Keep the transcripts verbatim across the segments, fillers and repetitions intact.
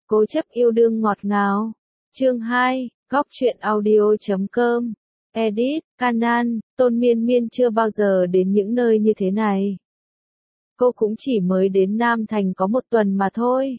Cố chấp yêu đương ngọt ngào. Chương hai, góc truyện audio chấm com. Edit, Canan, Tôn Miên Miên chưa bao giờ đến những nơi như thế này. Cô cũng chỉ mới đến Nam Thành có một tuần mà thôi.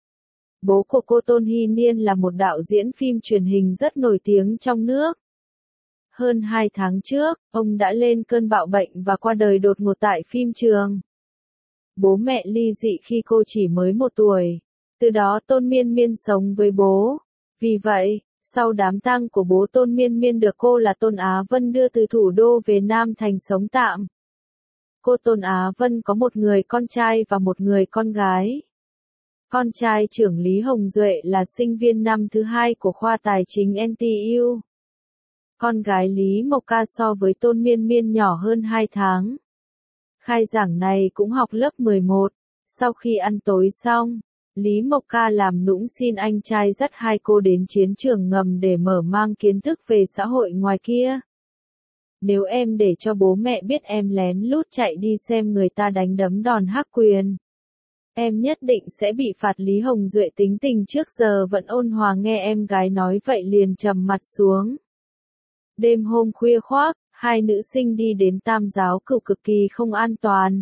Bố của cô Tôn Hy Niên là một đạo diễn phim truyền hình rất nổi tiếng trong nước. Hơn hai tháng trước, ông đã lên cơn bạo bệnh và qua đời đột ngột tại phim trường. Bố mẹ ly dị khi cô chỉ mới một tuổi. Từ đó Tôn Miên Miên sống với bố. Vì vậy, sau đám tang của bố Tôn Miên Miên được cô là Tôn Á Vân đưa từ thủ đô về Nam Thành sống tạm. Cô Tôn Á Vân có một người con trai và một người con gái. Con trai trưởng Lý Hồng Duệ là sinh viên năm thứ hai của khoa tài chính en tê u. Con gái Lý Mộc Ca so với Tôn Miên Miên nhỏ hơn hai tháng. Khai giảng này cũng học lớp mười một. Sau khi ăn tối xong, Lý Mộc Ca làm nũng xin anh trai dắt hai cô đến chiến trường ngầm để mở mang kiến thức về xã hội ngoài kia. Nếu em để cho bố mẹ biết em lén lút chạy đi xem người ta đánh đấm đòn hắc quyền, em nhất định sẽ bị phạt. Lý Hồng Duệ tính tình trước giờ vẫn ôn hòa, nghe em gái nói vậy liền trầm mặt xuống. Đêm hôm khuya khoác, hai nữ sinh đi đến Tam Giáo Cửu cực kỳ không an toàn.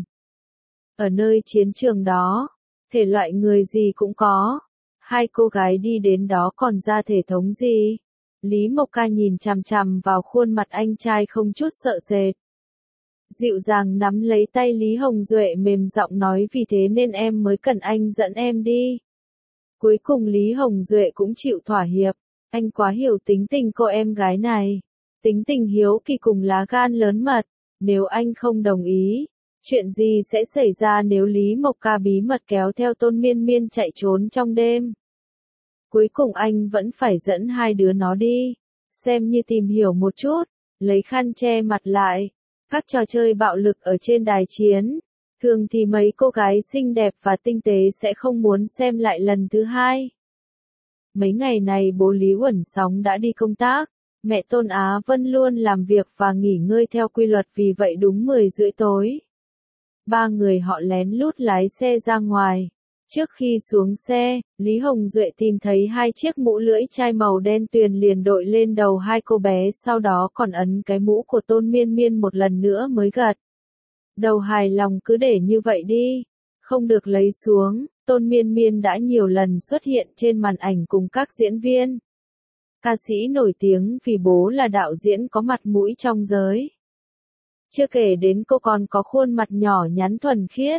Ở nơi chiến trường đó, thể loại người gì cũng có. Hai cô gái đi đến đó còn ra thể thống gì? Lý Mộc Ca nhìn chằm chằm vào khuôn mặt anh trai không chút sợ sệt. Dịu dàng nắm lấy tay Lý Hồng Duệ, mềm giọng nói vì thế nên em mới cần anh dẫn em đi. Cuối cùng Lý Hồng Duệ cũng chịu thỏa hiệp. Anh quá hiểu tính tình cô em gái này. Tính tình hiếu kỳ cùng lá gan lớn mật. Nếu anh không đồng ý, chuyện gì sẽ xảy ra nếu Lý Mộc Ca bí mật kéo theo Tôn Miên Miên chạy trốn trong đêm? Cuối cùng anh vẫn phải dẫn hai đứa nó đi, xem như tìm hiểu một chút, lấy khăn che mặt lại. Các trò chơi bạo lực ở trên đài chiến, thường thì mấy cô gái xinh đẹp và tinh tế sẽ không muốn xem lại lần thứ hai. Mấy ngày này bố Lý Uẩn Sóng đã đi công tác, mẹ Tôn Á Vân luôn làm việc và nghỉ ngơi theo quy luật, vì vậy đúng mười rưỡi tối. Ba người họ lén lút lái xe ra ngoài. Trước khi xuống xe, Lý Hồng Duệ tìm thấy hai chiếc mũ lưỡi chai màu đen tuyền liền đội lên đầu hai cô bé, sau đó còn ấn cái mũ của Tôn Miên Miên một lần nữa mới gật đầu hài lòng. Cứ để như vậy đi, không được lấy xuống. Tôn Miên Miên đã nhiều lần xuất hiện trên màn ảnh cùng các diễn viên, ca sĩ nổi tiếng vì bố là đạo diễn có mặt mũi trong giới. Chưa kể đến cô còn có khuôn mặt nhỏ nhắn thuần khiết,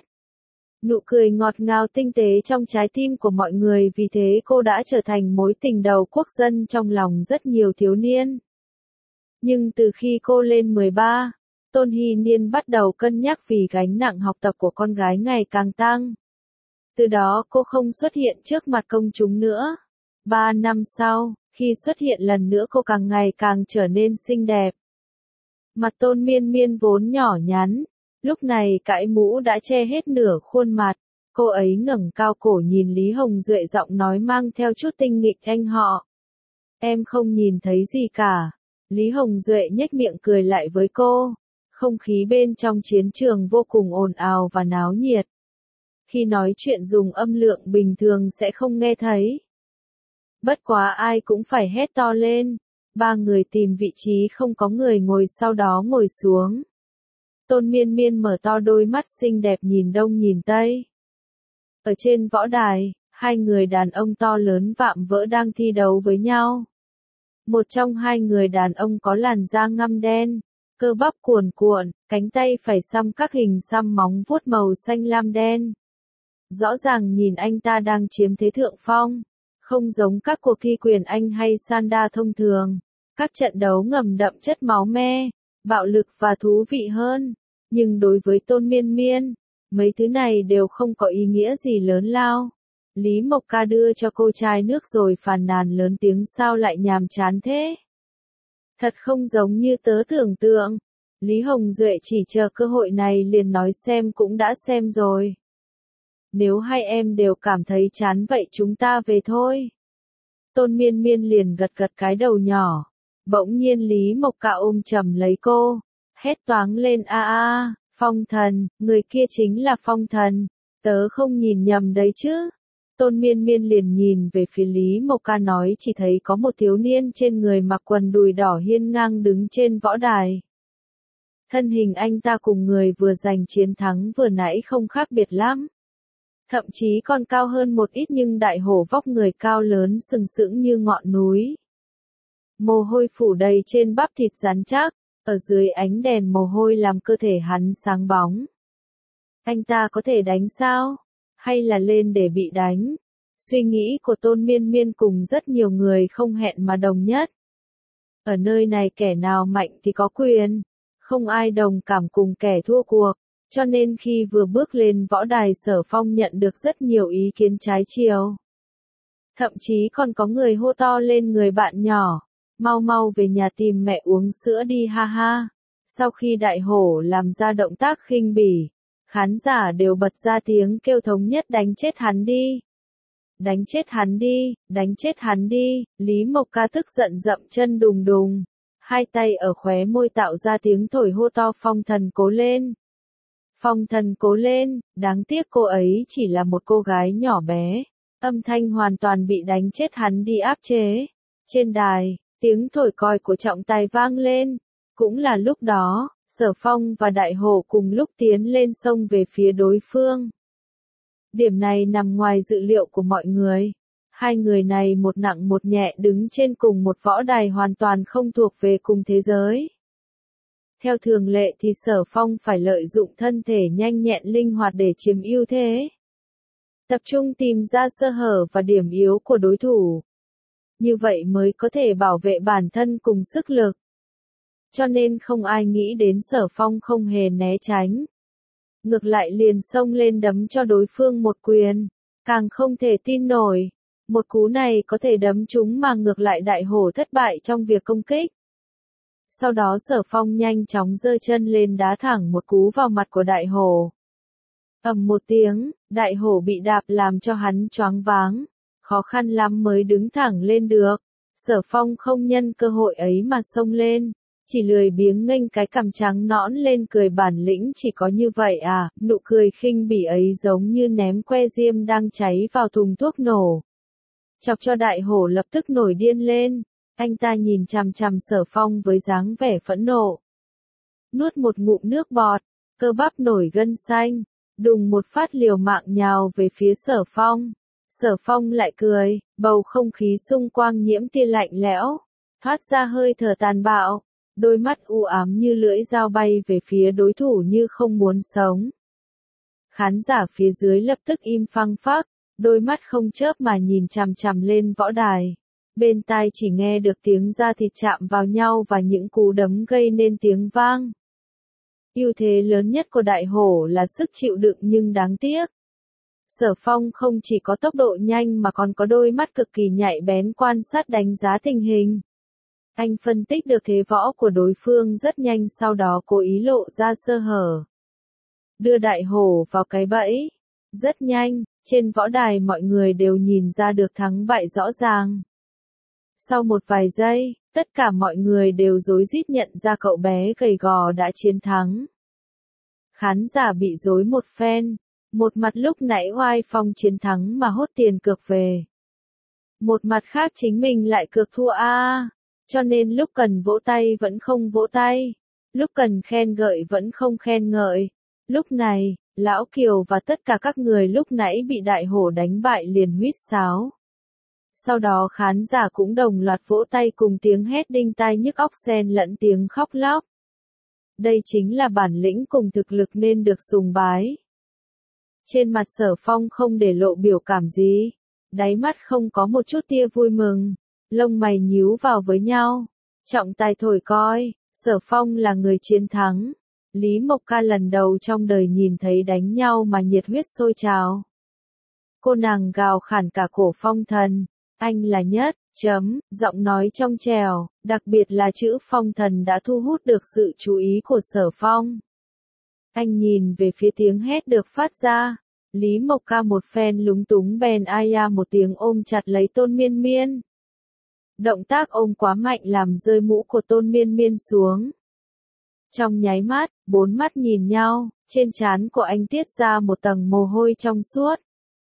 nụ cười ngọt ngào tinh tế trong trái tim của mọi người, vì thế cô đã trở thành mối tình đầu quốc dân trong lòng rất nhiều thiếu niên. Nhưng từ khi cô lên mười ba, Tôn Hy Niên bắt đầu cân nhắc vì gánh nặng học tập của con gái ngày càng tăng. Từ đó cô không xuất hiện trước mặt công chúng nữa. Ba năm sau, khi xuất hiện lần nữa cô càng ngày càng trở nên xinh đẹp. Mặt Tôn Miên Miên vốn nhỏ nhắn, lúc này cãi mũ đã che hết nửa khuôn mặt. Cô ấy ngẩng cao cổ nhìn Lý Hồng Duệ, giọng nói mang theo chút tinh nghịch: anh họ, em không nhìn thấy gì cả. Lý Hồng Duệ nhếch miệng cười lại với cô. Không khí bên trong chiến trường vô cùng ồn ào và náo nhiệt. Khi nói chuyện dùng âm lượng bình thường sẽ không nghe thấy. Bất quá ai cũng phải hét to lên. Ba người tìm vị trí không có người ngồi, sau đó ngồi xuống. Tôn Miên Miên mở to đôi mắt xinh đẹp nhìn đông nhìn tây. Ở trên võ đài, hai người đàn ông to lớn vạm vỡ đang thi đấu với nhau. Một trong hai người đàn ông có làn da ngăm đen, cơ bắp cuồn cuộn, cánh tay phải xăm các hình xăm móng vuốt màu xanh lam đen. Rõ ràng nhìn anh ta đang chiếm thế thượng phong, không giống các cuộc thi quyền Anh hay Sanda thông thường. Các trận đấu ngầm đậm chất máu me, bạo lực và thú vị hơn. Nhưng đối với Tôn Miên Miên, mấy thứ này đều không có ý nghĩa gì lớn lao. Lý Mộc Ca đưa cho cô chai nước rồi phàn nàn lớn tiếng: sao lại nhàm chán thế? Thật không giống như tớ tưởng tượng. Lý Hồng Duệ chỉ chờ cơ hội này liền nói: xem cũng đã xem rồi. Nếu hai em đều cảm thấy chán vậy chúng ta về thôi. Tôn Miên Miên liền gật gật cái đầu nhỏ. Bỗng nhiên Lý Mộc Ca ôm chầm lấy cô, hét toáng lên: a a, Phong Thần, người kia chính là Phong Thần, tớ không nhìn nhầm đấy chứ? Tôn Miên Miên liền nhìn về phía Lý Mộc Ca nói chỉ thấy có một thiếu niên trên người mặc quần đùi đỏ hiên ngang đứng trên võ đài. Thân hình anh ta cùng người vừa giành chiến thắng vừa nãy không khác biệt lắm. Thậm chí còn cao hơn một ít nhưng đại hổ vóc người cao lớn sừng sững như ngọn núi. Mồ hôi phủ đầy trên bắp thịt rắn chắc, ở dưới ánh đèn mồ hôi làm cơ thể hắn sáng bóng. Anh ta có thể đánh sao? Hay là lên để bị đánh? Suy nghĩ của Tôn Miên Miên cùng rất nhiều người không hẹn mà đồng nhất. Ở nơi này kẻ nào mạnh thì có quyền, không ai đồng cảm cùng kẻ thua cuộc, cho nên khi vừa bước lên võ đài Sở Phong nhận được rất nhiều ý kiến trái chiều. Thậm chí còn có người hô to lên người bạn nhỏ, mau mau về nhà tìm mẹ uống sữa đi ha ha. Sau khi đại hổ làm ra động tác khinh bỉ, khán giả đều bật ra tiếng kêu thống nhất đánh chết hắn đi. Đánh chết hắn đi, đánh chết hắn đi, Lý Mộc Ca tức giận dậm chân đùng đùng. Hai tay ở khóe môi tạo ra tiếng thổi hô to Phong Thần cố lên. Phong Thần cố lên, đáng tiếc cô ấy chỉ là một cô gái nhỏ bé. Âm thanh hoàn toàn bị đánh chết hắn đi áp chế. Trên đài, tiếng thổi còi của trọng tài vang lên. Cũng là lúc đó, Sở Phong và Đại Hổ cùng lúc tiến lên sông về phía đối phương. Điểm này nằm ngoài dự liệu của mọi người. Hai người này một nặng một nhẹ đứng trên cùng một võ đài hoàn toàn không thuộc về cùng thế giới. Theo thường lệ thì Sở Phong phải lợi dụng thân thể nhanh nhẹn linh hoạt để chiếm ưu thế. Tập trung tìm ra sơ hở và điểm yếu của đối thủ. Như vậy mới có thể bảo vệ bản thân cùng sức lực. Cho nên không ai nghĩ đến Sở Phong không hề né tránh. Ngược lại liền xông lên đấm cho đối phương một quyền. Càng không thể tin nổi. Một cú này có thể đấm trúng mà ngược lại đại hổ thất bại trong việc công kích. Sau đó Sở Phong nhanh chóng giơ chân lên đá thẳng một cú vào mặt của đại hổ. Ầm một tiếng, đại hổ bị đạp làm cho hắn choáng váng. Khó khăn lắm mới đứng thẳng lên được. Sở Phong không nhân cơ hội ấy mà xông lên. Chỉ lười biếng nghênh cái cằm trắng nõn lên cười bản lĩnh chỉ có như vậy à, nụ cười khinh bỉ ấy giống như ném que diêm đang cháy vào thùng thuốc nổ. Chọc cho đại hổ lập tức nổi điên lên, anh ta nhìn chằm chằm Sở Phong với dáng vẻ phẫn nộ. Nuốt một ngụm nước bọt, cơ bắp nổi gân xanh, đùng một phát liều mạng nhào về phía Sở Phong. Sở Phong lại cười, bầu không khí xung quanh nhiễm tia lạnh lẽo, thoát ra hơi thở tàn bạo. Đôi mắt u ám như lưỡi dao bay về phía đối thủ như không muốn sống. Khán giả phía dưới lập tức im phăng phắc, đôi mắt không chớp mà nhìn chằm chằm lên võ đài. Bên tai chỉ nghe được tiếng da thịt chạm vào nhau và những cú đấm gây nên tiếng vang. Ưu thế lớn nhất của đại hổ là sức chịu đựng nhưng đáng tiếc. Sở Phong không chỉ có tốc độ nhanh mà còn có đôi mắt cực kỳ nhạy bén quan sát đánh giá tình hình. Anh phân tích được thế võ của đối phương rất nhanh sau đó cố ý lộ ra sơ hở. Đưa đại hổ vào cái bẫy. Rất nhanh, trên võ đài mọi người đều nhìn ra được thắng bại rõ ràng. Sau một vài giây, tất cả mọi người đều rối rít nhận ra cậu bé gầy gò đã chiến thắng. Khán giả bị rối một phen, một mặt lúc nãy oai phong chiến thắng mà hốt tiền cược về. Một mặt khác chính mình lại cược thua a. Cho nên lúc cần vỗ tay vẫn không vỗ tay, lúc cần khen ngợi vẫn không khen ngợi. Lúc này, Lão Kiều và tất cả các người lúc nãy bị đại hổ đánh bại liền huýt sáo. Sau đó khán giả cũng đồng loạt vỗ tay cùng tiếng hét đinh tai nhức óc xen lẫn tiếng khóc lóc. Đây chính là bản lĩnh cùng thực lực nên được sùng bái. Trên mặt Sở Phong không để lộ biểu cảm gì, đáy mắt không có một chút tia vui mừng. Lông mày nhíu vào với nhau. Trọng tài thổi còi, Sở Phong là người chiến thắng. Lý Mộc Ca lần đầu trong đời nhìn thấy đánh nhau mà nhiệt huyết sôi trào. Cô nàng gào khản cả cổ Phong Thần. Anh là nhất, chấm, giọng nói trong trèo, đặc biệt là chữ Phong Thần đã thu hút được sự chú ý của Sở Phong. Anh nhìn về phía tiếng hét được phát ra. Lý Mộc Ca một phen lúng túng bèn ai a một tiếng ôm chặt lấy Tôn Miên Miên. Động tác ôm quá mạnh làm rơi mũ của Tôn Miên Miên xuống. Trong nháy mắt, bốn mắt nhìn nhau, trên trán của anh tiết ra một tầng mồ hôi trong suốt.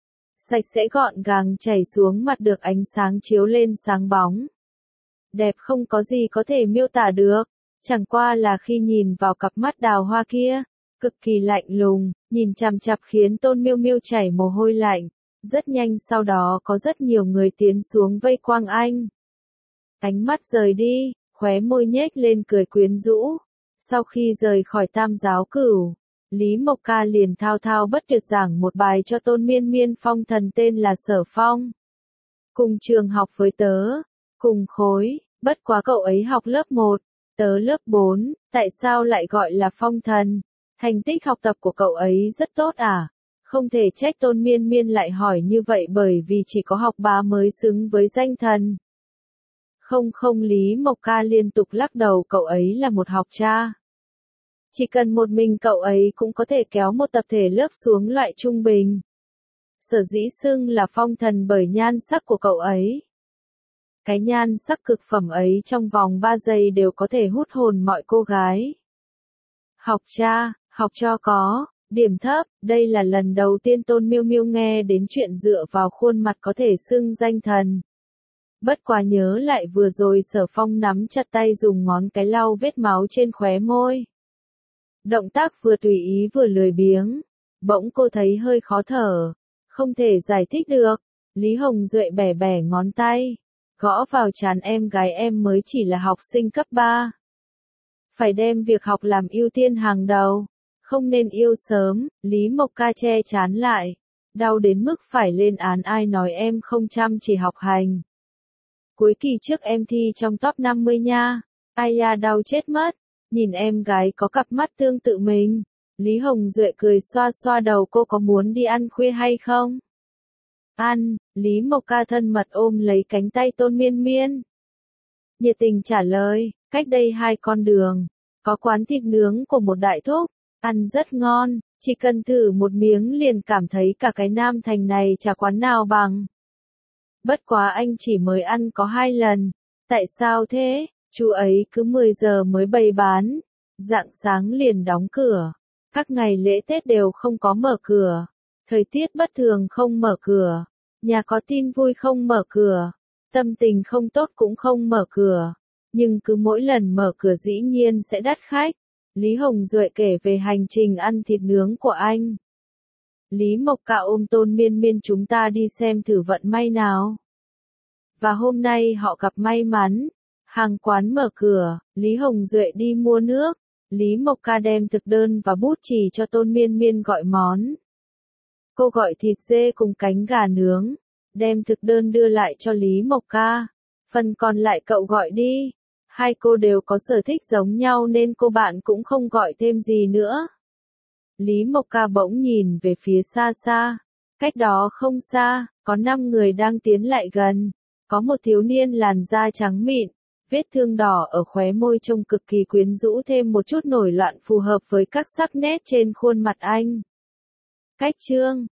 sạch sẽ gọn gàng chảy xuống mặt được ánh sáng chiếu lên sáng bóng. Đẹp không có gì có thể miêu tả được, chẳng qua là khi nhìn vào cặp mắt đào hoa kia, cực kỳ lạnh lùng, nhìn chằm chằm khiến Tôn Miêu Miêu chảy mồ hôi lạnh. Rất nhanh sau đó có rất nhiều người tiến xuống vây quanh anh. Ánh mắt rời đi, khóe môi nhếch lên cười quyến rũ. Sau khi rời khỏi Tam Giáo Cửu, Lý Mộc Ca liền thao thao bất tuyệt giảng một bài cho Tôn Miên Miên phong thần tên là Sở Phong. Cùng trường học với tớ, cùng khối, bất quá cậu ấy học lớp một, tớ lớp bốn, tại sao lại gọi là phong thần? Thành tích học tập của cậu ấy rất tốt à? Không thể trách Tôn Miên Miên lại hỏi như vậy bởi vì chỉ có học bá mới xứng với danh thần. Không không Lý Mộc Ca liên tục lắc đầu, cậu ấy là một học cha. Chỉ cần một mình cậu ấy cũng có thể kéo một tập thể lớp xuống loại trung bình. Sở dĩ xưng là phong thần bởi nhan sắc của cậu ấy. Cái nhan sắc cực phẩm ấy trong vòng ba giây đều có thể hút hồn mọi cô gái. Học cha, học cho có, điểm thấp, đây là lần đầu tiên Tôn Miêu Miêu nghe đến chuyện dựa vào khuôn mặt có thể xưng danh thần. Bất quá nhớ lại vừa rồi Sở Phong nắm chặt tay dùng ngón cái lau vết máu trên khóe môi. Động tác vừa tùy ý vừa lười biếng, bỗng cô thấy hơi khó thở, không thể giải thích được. Lý Hồng Duệ bẻ bẻ ngón tay, gõ vào trán em gái, em mới chỉ là học sinh cấp ba. Phải đem việc học làm ưu tiên hàng đầu, không nên yêu sớm. Lý Mộc Ca che trán lại, đau đến mức phải lên án, ai nói em không chăm chỉ học hành. Cuối kỳ trước em thi trong top năm mươi nha, ai da đau chết mất, nhìn em gái có cặp mắt tương tự mình. Lý Hồng Duệ cười xoa xoa đầu cô, có muốn đi ăn khuya hay không? Ăn, Lý Mộc Ca thân mật ôm lấy cánh tay Tôn Miên Miên. Nhiệt tình trả lời, cách đây hai con đường, có quán thịt nướng của một đại thúc, ăn rất ngon, chỉ cần thử một miếng liền cảm thấy cả cái Nam Thành này chả quán nào bằng. Bất quá anh chỉ mới ăn có hai lần, tại sao thế? Chú ấy cứ mười giờ mới bày bán, rạng sáng liền đóng cửa, các ngày lễ Tết đều không có mở cửa, thời tiết bất thường không mở cửa, nhà có tin vui không mở cửa, tâm tình không tốt cũng không mở cửa, nhưng cứ mỗi lần mở cửa dĩ nhiên sẽ đắt khách. Lý Hồng Duệ kể về hành trình ăn thịt nướng của anh. Lý Mộc Ca ôm Tôn Miên Miên, chúng ta đi xem thử vận may nào. Và hôm nay họ gặp may mắn. Hàng quán mở cửa, Lý Hồng Duệ đi mua nước, Lý Mộc Ca đem thực đơn và bút chì cho Tôn Miên Miên gọi món. Cô gọi thịt dê cùng cánh gà nướng, đem thực đơn đưa lại cho Lý Mộc Ca. Phần còn lại cậu gọi đi. Hai cô đều có sở thích giống nhau nên cô bạn cũng không gọi thêm gì nữa. Lý Mộc Ca bỗng nhìn về phía xa xa. Cách đó không xa, có năm người đang tiến lại gần. Có một thiếu niên làn da trắng mịn, vết thương đỏ ở khóe môi trông cực kỳ quyến rũ, thêm một chút nổi loạn phù hợp với các sắc nét trên khuôn mặt anh. Cách chương